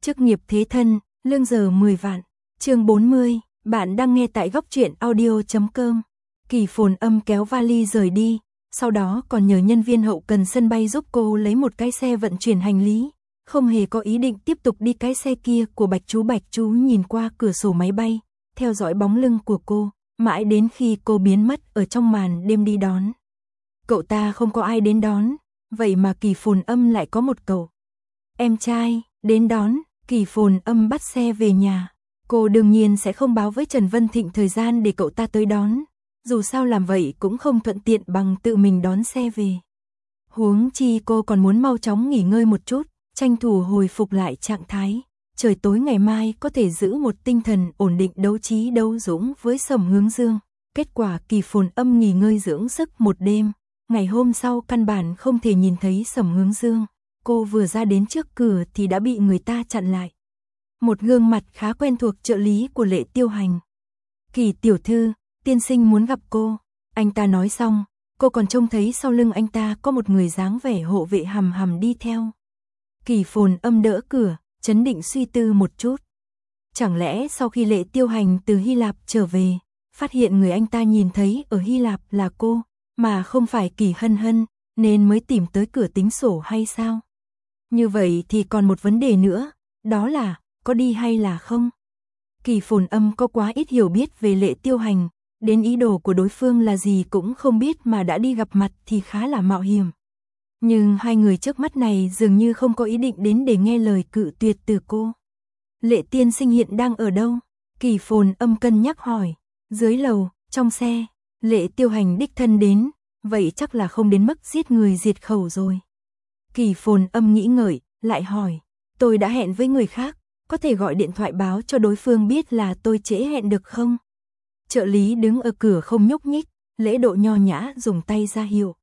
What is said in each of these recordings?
Chức nghiệp thế thân, lương giờ 10 vạn. Chương 40, bạn đang nghe tại góc truyện audio.com. Kỳ Phồn Âm kéo vali rời đi, sau đó còn nhờ nhân viên hậu cần sân bay giúp cô lấy một cái xe vận chuyển hành lý, không hề có ý định tiếp tục đi cái xe kia của Bạch Chú. Bạch Chú nhìn qua cửa sổ máy bay, theo dõi bóng lưng của cô, mãi đến khi cô biến mất ở trong màn đêm đi đón. Cậu ta không có ai đến đón, vậy mà Kỳ Phồn Âm lại có một cậu em trai đến đón. Kỳ Phồn Âm bắt xe về nhà. Cô đương nhiên sẽ không báo với Trần Vân Thịnh thời gian để cậu ta tới đón, dù sao làm vậy cũng không thuận tiện bằng tự mình đón xe về. Huống chi cô còn muốn mau chóng nghỉ ngơi một chút, tranh thủ hồi phục lại trạng thái, trời tối ngày mai có thể giữ một tinh thần ổn định đấu trí đấu dũng với Sầm Hướng Dương. Kết quả Kỳ Phồn Âm nghỉ ngơi dưỡng sức một đêm, ngày hôm sau căn bản không thể nhìn thấy Sầm Hướng Dương. Cô vừa ra đến trước cửa thì đã bị người ta chặn lại. Một gương mặt khá quen thuộc trợ lý của Lệ Tiêu Hành. Kỳ tiểu thư, tiên sinh muốn gặp cô. Anh ta nói xong, cô còn trông thấy sau lưng anh ta có một người dáng vẻ hộ vệ hầm hầm đi theo. Kỳ Phồn Âm đỡ cửa, trấn định suy tư một chút. Chẳng lẽ sau khi Lệ Tiêu Hành từ Hy Lạp trở về, phát hiện người anh ta nhìn thấy ở Hy Lạp là cô, mà không phải Kỳ Hân Hân, nên mới tìm tới cửa tính sổ hay sao? Như vậy thì còn một vấn đề nữa, đó là có đi hay là không? Kỳ Phồn Âm có quá ít hiểu biết về Lệ Tiêu Hành, đến ý đồ của đối phương là gì cũng không biết mà đã đi gặp mặt thì khá là mạo hiểm. Nhưng hai người trước mắt này dường như không có ý định đến để nghe lời cự tuyệt từ cô. Lệ tiên sinh hiện đang ở đâu? Kỳ Phồn Âm cân nhắc hỏi. Dưới lầu, trong xe. Lệ Tiêu Hành đích thân đến, vậy chắc là không đến mức giết người diệt khẩu rồi. Kỳ Phồn Âm nghĩ ngợi, lại hỏi. Tôi đã hẹn với người khác, có thể gọi điện thoại báo cho đối phương biết là tôi trễ hẹn được không? Trợ lý đứng ở cửa không nhúc nhích, lễ độ nho nhã dùng tay ra hiệu.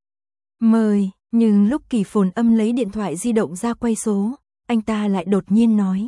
Mời, nhưng lúc Kỳ Phồn Âm lấy điện thoại di động ra quay số, anh ta lại đột nhiên nói.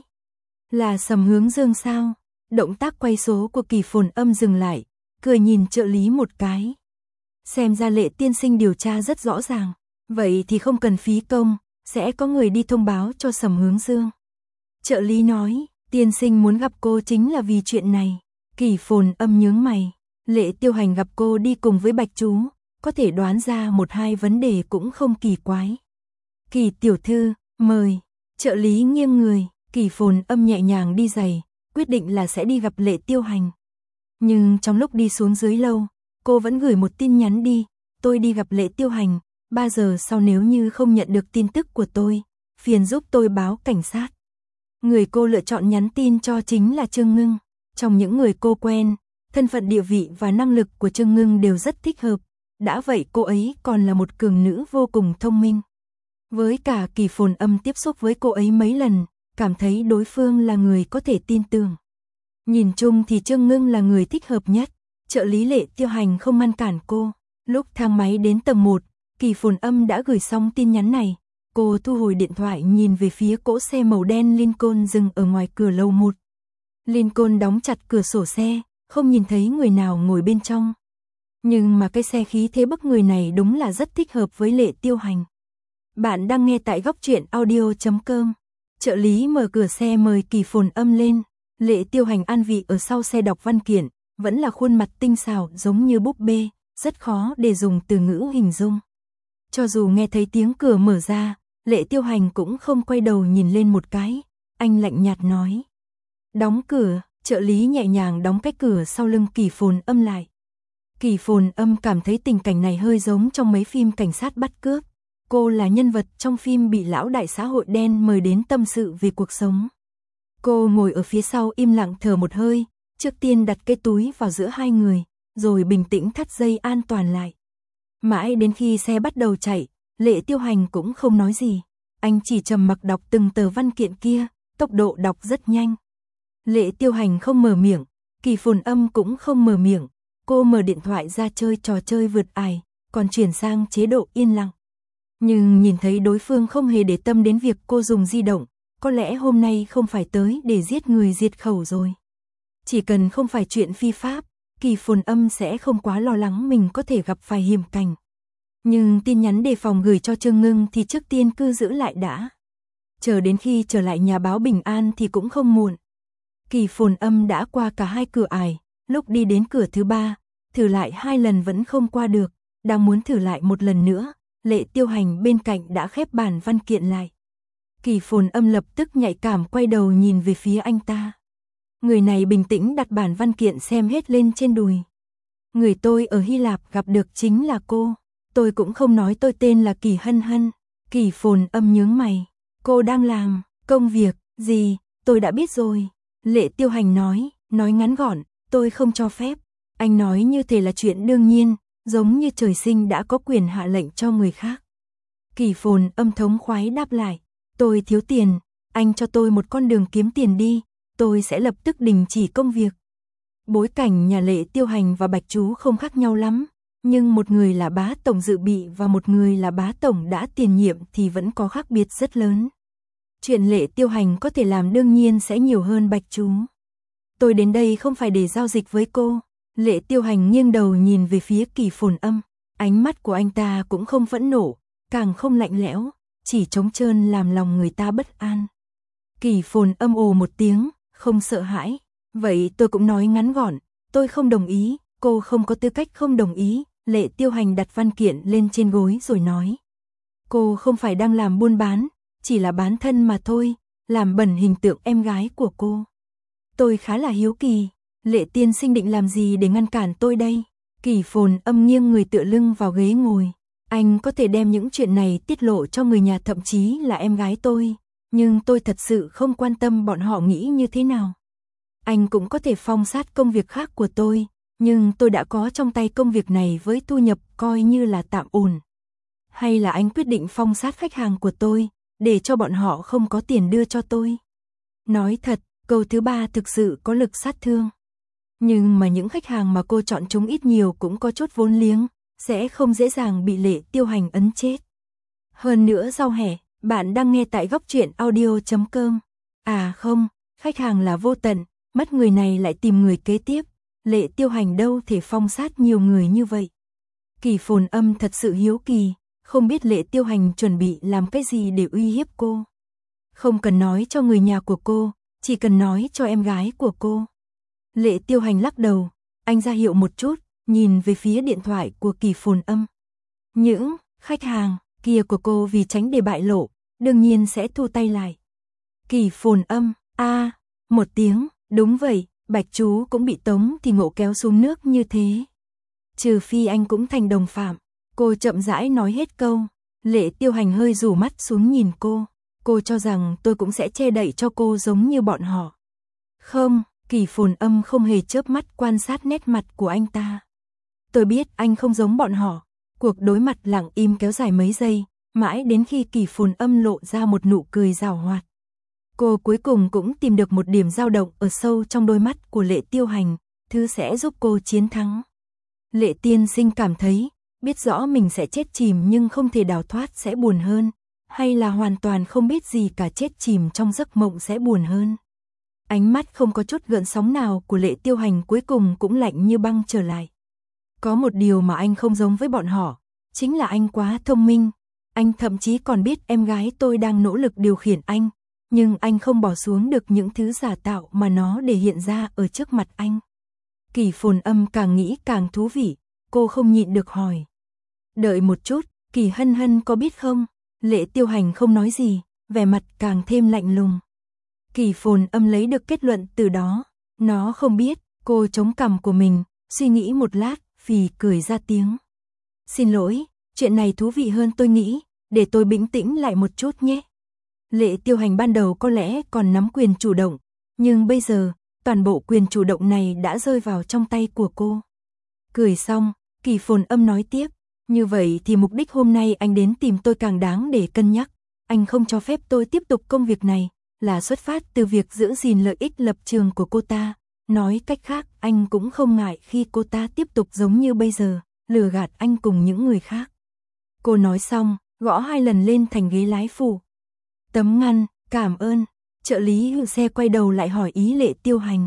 Là Sầm Hướng Dương sao? Động tác quay số của Kỳ Phồn Âm dừng lại, cười nhìn trợ lý một cái. Xem ra Lệ tiên sinh điều tra rất rõ ràng, vậy thì không cần phí công, sẽ có người đi thông báo cho Sầm Hướng Dương. Trợ lý nói, tiên sinh muốn gặp cô chính là vì chuyện này. Kỳ Phồn Âm nhướng mày, Lệ Tiêu Hành gặp cô đi cùng với Bạch Chú, có thể đoán ra một hai vấn đề cũng không kỳ quái. Kỳ tiểu thư, mời. Trợ lý nghiêng người, Kỳ Phồn Âm nhẹ nhàng đi giày, quyết định là sẽ đi gặp Lệ Tiêu Hành. Nhưng trong lúc đi xuống dưới lâu, cô vẫn gửi một tin nhắn đi, tôi đi gặp Lệ Tiêu Hành, 3 giờ sau nếu như không nhận được tin tức của tôi, phiền giúp tôi báo cảnh sát. Người cô lựa chọn nhắn tin cho chính là Trương Ngưng. Trong những người cô quen, thân phận địa vị và năng lực của Trương Ngưng đều rất thích hợp. Đã vậy cô ấy còn là một cường nữ vô cùng thông minh. Với cả Kỳ Phồn Âm tiếp xúc với cô ấy mấy lần, cảm thấy đối phương là người có thể tin tưởng. Nhìn chung thì Trương Ngưng là người thích hợp nhất. Trợ lý Lệ Tiêu Hành không ngăn cản cô. Lúc thang máy đến tầng 1, Kỳ Phồn Âm đã gửi xong tin nhắn này. Cô thu hồi điện thoại nhìn về phía cỗ xe màu đen Lincoln dừng ở ngoài cửa lầu 1. Lincoln đóng chặt cửa sổ xe, không nhìn thấy người nào ngồi bên trong. Nhưng mà cái xe khí thế bức người này đúng là rất thích hợp với Lệ Tiêu Hành. Bạn đang nghe tại góc truyện audio.com. Trợ lý mở cửa xe mời Kỳ Phồn Âm lên. Lệ Tiêu Hành an vị ở sau xe đọc văn kiện, vẫn là khuôn mặt tinh xảo giống như búp bê, rất khó để dùng từ ngữ hình dung. Cho dù nghe thấy tiếng cửa mở ra, Lệ Tiêu Hành cũng không quay đầu nhìn lên một cái, anh lạnh nhạt nói. Đóng cửa, trợ lý nhẹ nhàng đóng cái cửa sau lưng Kỳ Phồn Âm lại. Kỳ Phồn Âm cảm thấy tình cảnh này hơi giống trong mấy phim cảnh sát bắt cướp. Cô là nhân vật trong phim bị lão đại xã hội đen mời đến tâm sự về cuộc sống. Cô ngồi ở phía sau im lặng thở một hơi, trước tiên đặt cái túi vào giữa hai người, rồi bình tĩnh thắt dây an toàn lại. Mãi đến khi xe bắt đầu chạy, Lệ Tiêu Hành cũng không nói gì. Anh chỉ trầm mặc đọc từng tờ văn kiện kia, tốc độ đọc rất nhanh. Lệ Tiêu Hành không mở miệng, Kỳ Phồn Âm cũng không mở miệng. Cô mở điện thoại ra chơi trò chơi vượt ải, còn chuyển sang chế độ yên lặng. Nhưng nhìn thấy đối phương không hề để tâm đến việc cô dùng di động, có lẽ hôm nay không phải tới để giết người diệt khẩu rồi. Chỉ cần không phải chuyện phi pháp, Kỳ Phồn Âm sẽ không quá lo lắng mình có thể gặp phải hiểm cảnh. Nhưng tin nhắn đề phòng gửi cho Trương Ngưng thì trước tiên cứ giữ lại đã. chờ đến khi trở lại nhà báo bình an thì cũng không muộn. Kỳ Phồn Âm đã qua cả 2 cửa ải, lúc đi đến cửa thứ 3, thử lại 2 lần vẫn không qua được, đang muốn thử lại một lần nữa, Lệ Tiêu Hành bên cạnh đã khép bản văn kiện lại. Kỳ Phồn Âm lập tức nhạy cảm quay đầu nhìn về phía anh ta. Người này bình tĩnh đặt bản văn kiện xem hết lên trên đùi. Người tôi ở Hy Lạp gặp được chính là cô. Tôi cũng không nói tôi tên là Kỳ Hân Hân. Kỳ Phồn Âm nhướng mày. Cô đang làm công việc gì? Tôi đã biết rồi. Lệ Tiêu Hành nói ngắn gọn, tôi không cho phép. Anh nói như thế là chuyện đương nhiên, giống như trời sinh đã có quyền hạ lệnh cho người khác. Kỳ Phồn Âm thống khoái đáp lại, tôi thiếu tiền, anh cho tôi một con đường kiếm tiền đi, tôi sẽ lập tức đình chỉ công việc. Bối cảnh nhà Lệ Tiêu Hành và Bạch Chú không khác nhau lắm, nhưng một người là bá tổng dự bị và một người là bá tổng đã tiền nhiệm thì vẫn có khác biệt rất lớn. Chuyện Lệ Tiêu Hành có thể làm đương nhiên sẽ nhiều hơn Bạch Chú. Tôi đến đây không phải để giao dịch với cô. Lệ Tiêu Hành nghiêng đầu nhìn về phía Kỳ Phồn Âm, ánh mắt của anh ta cũng không phẫn nộ, càng không lạnh lẽo, chỉ trống trơn làm lòng người ta bất an. Kỳ Phồn Âm ồ một tiếng, không sợ hãi. Vậy tôi cũng nói ngắn gọn, tôi không đồng ý, cô không có tư cách không đồng ý. Lệ Tiêu Hành đặt văn kiện lên trên gối rồi nói. Cô không phải đang làm buôn bán, chỉ là bán thân mà thôi, làm bẩn hình tượng em gái của cô. Tôi khá là hiếu kỳ, Lệ tiên sinh định làm gì để ngăn cản tôi đây? Kỳ Phồn Âm nghiêng người tựa lưng vào ghế ngồi. Anh có thể đem những chuyện này tiết lộ cho người nhà thậm chí là em gái tôi, nhưng tôi thật sự không quan tâm bọn họ nghĩ như thế nào. Anh cũng có thể phong sát công việc khác của tôi, nhưng tôi đã có trong tay công việc này với thu nhập coi như là tạm ổn. Hay là anh quyết định phong sát khách hàng của tôi, để cho bọn họ không có tiền đưa cho tôi? Nói thật, câu thứ 3 thực sự có lực sát thương. Nhưng mà những khách hàng mà cô chọn chúng ít nhiều cũng có chút vốn liếng, sẽ không dễ dàng bị Lệ Tiêu Hành ấn chết. Hơn nữa rau hẻ, bạn đang nghe tại góc truyện audio.com. À không, khách hàng là vô tận, mất người này lại tìm người kế tiếp. Lệ Tiêu Hành đâu thể phong sát nhiều người như vậy. Kỳ Phồn Âm thật sự hiếu kỳ, không biết Lệ Tiêu Hành chuẩn bị làm cái gì để uy hiếp cô. Không cần nói cho người nhà của cô, chỉ cần nói cho em gái của cô. Lệ Tiêu Hành lắc đầu, anh ra hiệu một chút, nhìn về phía điện thoại của Kỳ Phồn Âm. Những khách hàng kia của cô vì tránh để bại lộ, đương nhiên sẽ thu tay lại. Kỳ Phồn Âm, một tiếng, đúng vậy, Bạch Chú cũng bị Tống thì Ngộ kéo xuống nước như thế. Trừ phi anh cũng thành đồng phạm. Cô chậm rãi nói hết câu. Lệ Tiêu Hành hơi rủ mắt xuống nhìn cô. Cô cho rằng tôi cũng sẽ che đậy cho cô giống như bọn họ. Không, Kỳ Phồn Âm không hề chớp mắt quan sát nét mặt của anh ta. Tôi biết anh không giống bọn họ. Cuộc đối mặt lặng im kéo dài mấy giây, mãi đến khi Kỳ Phồn Âm lộ ra một nụ cười giảo hoạt. Cô cuối cùng cũng tìm được một điểm dao động ở sâu trong đôi mắt của Lệ Tiêu Hành, thứ sẽ giúp cô chiến thắng. Lệ tiên sinh cảm thấy, biết rõ mình sẽ chết chìm nhưng không thể đào thoát sẽ buồn hơn, hay là hoàn toàn không biết gì cả chết chìm trong giấc mộng sẽ buồn hơn. Ánh mắt không có chút gợn sóng nào của Lệ Tiêu Hành cuối cùng cũng lạnh như băng trở lại. Có một điều mà anh không giống với bọn họ, chính là anh quá thông minh. Anh thậm chí còn biết em gái tôi đang nỗ lực điều khiển anh, nhưng anh không bỏ xuống được những thứ giả tạo mà nó để hiện ra ở trước mặt anh. Kỳ Phồn Âm càng nghĩ càng thú vị, cô không nhịn được hỏi. Đợi một chút, Kỳ Hân Hân có biết không? Lệ Tiêu Hành không nói gì, vẻ mặt càng thêm lạnh lùng. Kỳ Phồn Âm lấy được kết luận từ đó, nó không biết. Cô chống cằm của mình, suy nghĩ một lát, phì cười ra tiếng. Xin lỗi, chuyện này thú vị hơn tôi nghĩ, để tôi bình tĩnh lại một chút nhé. Lệ Tiêu Hành ban đầu có lẽ còn nắm quyền chủ động, nhưng bây giờ, toàn bộ quyền chủ động này đã rơi vào trong tay của cô. Cười xong, Kỳ Phồn Âm nói tiếp, như vậy thì mục đích hôm nay anh đến tìm tôi càng đáng để cân nhắc. Anh không cho phép tôi tiếp tục công việc này, là xuất phát từ việc giữ gìn lợi ích lập trường của cô ta. Nói cách khác, anh cũng không ngại khi cô ta tiếp tục giống như bây giờ, lừa gạt anh cùng những người khác. Cô nói xong, gõ 2 lần lên thành ghế lái phụ. Tấm ngăn, cảm ơn. Trợ lý hư xe quay đầu lại hỏi ý Lệ Tiêu Hành.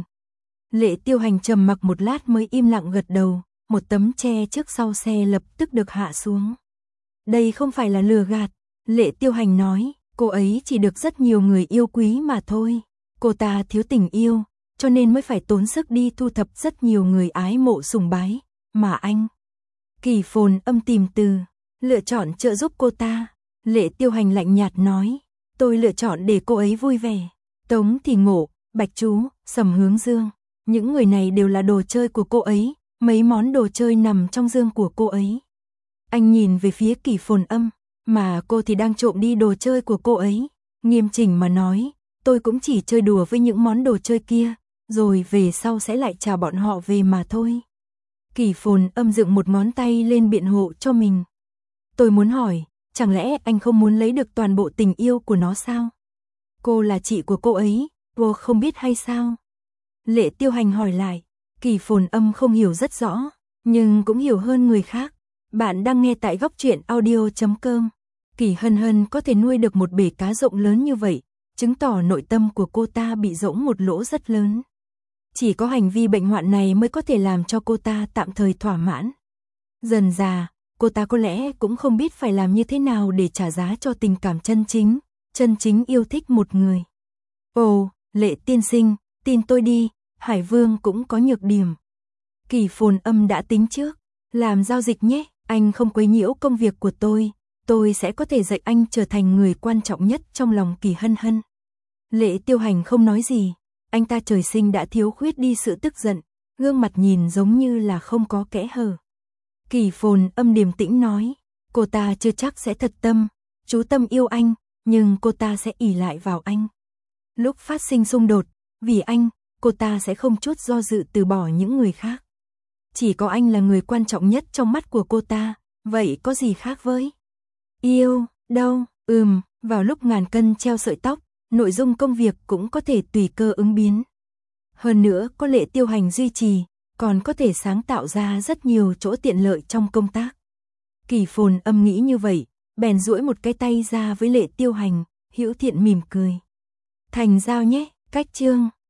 Lệ Tiêu Hành trầm mặc một lát mới im lặng gật đầu, một tấm che trước sau xe lập tức được hạ xuống. Đây không phải là lừa gạt, Lệ Tiêu Hành nói, Cô ấy chỉ được rất nhiều người yêu quý mà thôi. Cô ta thiếu tình yêu, cho nên mới phải tốn sức đi thu thập rất nhiều người ái mộ sùng bái, mà anh. Kỳ Phồn Âm tìm từ, lựa chọn trợ giúp cô ta. Lệ Tiêu Hành lạnh nhạt nói, tôi lựa chọn để cô ấy vui vẻ. Tống Thì Ngộ, Bạch Chú, Sầm Hướng Dương, những người này đều là đồ chơi của cô ấy, mấy món đồ chơi nằm trong giường của cô ấy. Anh nhìn về phía Kỳ Phồn Âm, mà cô thì đang trộm đi đồ chơi của cô ấy. Nghiêm chỉnh mà nói, tôi cũng chỉ chơi đùa với những món đồ chơi kia, rồi về sau sẽ lại chào bọn họ về mà thôi. Kỳ Phồn Âm dựng một ngón tay lên biện hộ cho mình. Tôi muốn hỏi, chẳng lẽ anh không muốn lấy được toàn bộ tình yêu của nó sao? Cô là chị của cô ấy, cô không biết hay sao? Lệ Tiêu Hành hỏi lại. Kỳ Phồn Âm không hiểu rất rõ, nhưng cũng hiểu hơn người khác. Bạn đang nghe tại góc truyện audio.com. Kỳ Hân Hân có thể nuôi được một bể cá rộng lớn như vậy, chứng tỏ nội tâm của cô ta bị rỗng một lỗ rất lớn. Chỉ có hành vi bệnh hoạn này mới có thể làm cho cô ta tạm thời thỏa mãn. Dần dà, cô ta có lẽ cũng không biết phải làm như thế nào để trả giá cho tình cảm chân chính yêu thích một người. Ồ, Lệ tiên sinh, tin tôi đi, Hải Vương cũng có nhược điểm. Kỳ Phồn Âm đã tính trước, làm giao dịch nhé, anh không quấy nhiễu công việc của tôi sẽ có thể dạy anh trở thành người quan trọng nhất trong lòng Kỳ Hân Hân. Lệ Tiêu Hành không nói gì, anh ta trời sinh đã thiếu khuyết đi sự tức giận, gương mặt nhìn giống như là không có kẽ hở. Kỳ Phồn Âm điềm tĩnh nói, cô ta chưa chắc sẽ thật tâm, chú tâm yêu anh, nhưng cô ta sẽ ỷ lại vào anh. Lúc phát sinh xung đột, vì anh, cô ta sẽ không chút do dự từ bỏ những người khác. Chỉ có anh là người quan trọng nhất trong mắt của cô ta, vậy có gì khác với yêu, đâu, vào lúc ngàn cân treo sợi tóc, nội dung công việc cũng có thể tùy cơ ứng biến. Hơn nữa có Lệ Tiêu Hành duy trì, còn có thể sáng tạo ra rất nhiều chỗ tiện lợi trong công tác. Kỳ Phồn Âm nghĩ như vậy, bèn duỗi một cái tay ra với Lệ Tiêu Hành, hữu thiện mỉm cười. Thành giao nhé, cách chương.